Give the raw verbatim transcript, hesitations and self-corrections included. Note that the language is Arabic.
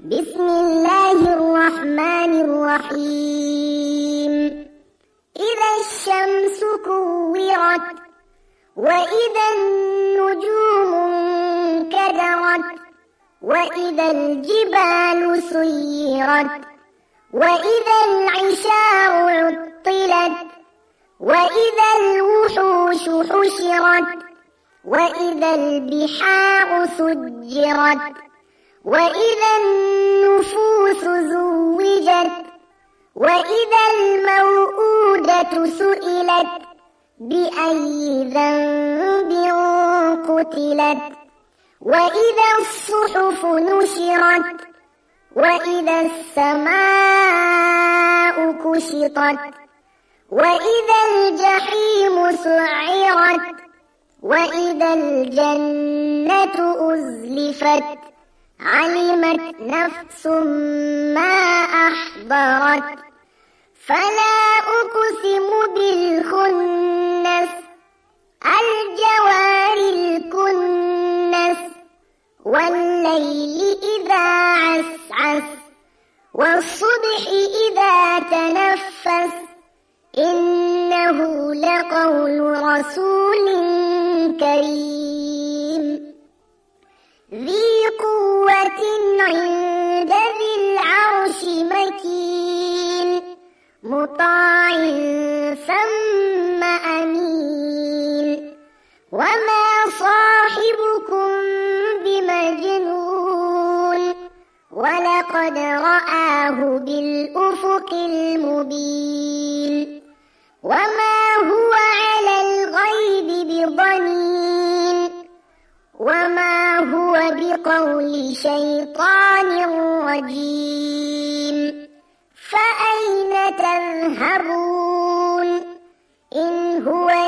بسم الله الرحمن الرحيم. إذا الشمس كورت وإذا النجوم انكدرت وإذا الجبال سيرت وإذا العشار عطلت وإذا الوحوش حشرت وإذا البحار سجرت وإذا النفوس زوجت وإذا الموءودة سئلت بأي ذنب قتلت وإذا الصحف نشرت وإذا السماء كشطت وإذا الجحيم سعرت وإذا الجنة أزلفت علمت نفس ما أحضرت فلا أقسم بالخنس الجوار الكنس والليل إذا عسعس والصبح إذا تنفس إنه لقول رسول كريم ذي قوة عند ذي العرش مكين مطاع ثم أمين وما صاحبكم بمجنون ولقد رآه بالأفق المبين وما هو على الغيب بضنين وما هو بقول شيطان رجيم فأين تذهبون إن هو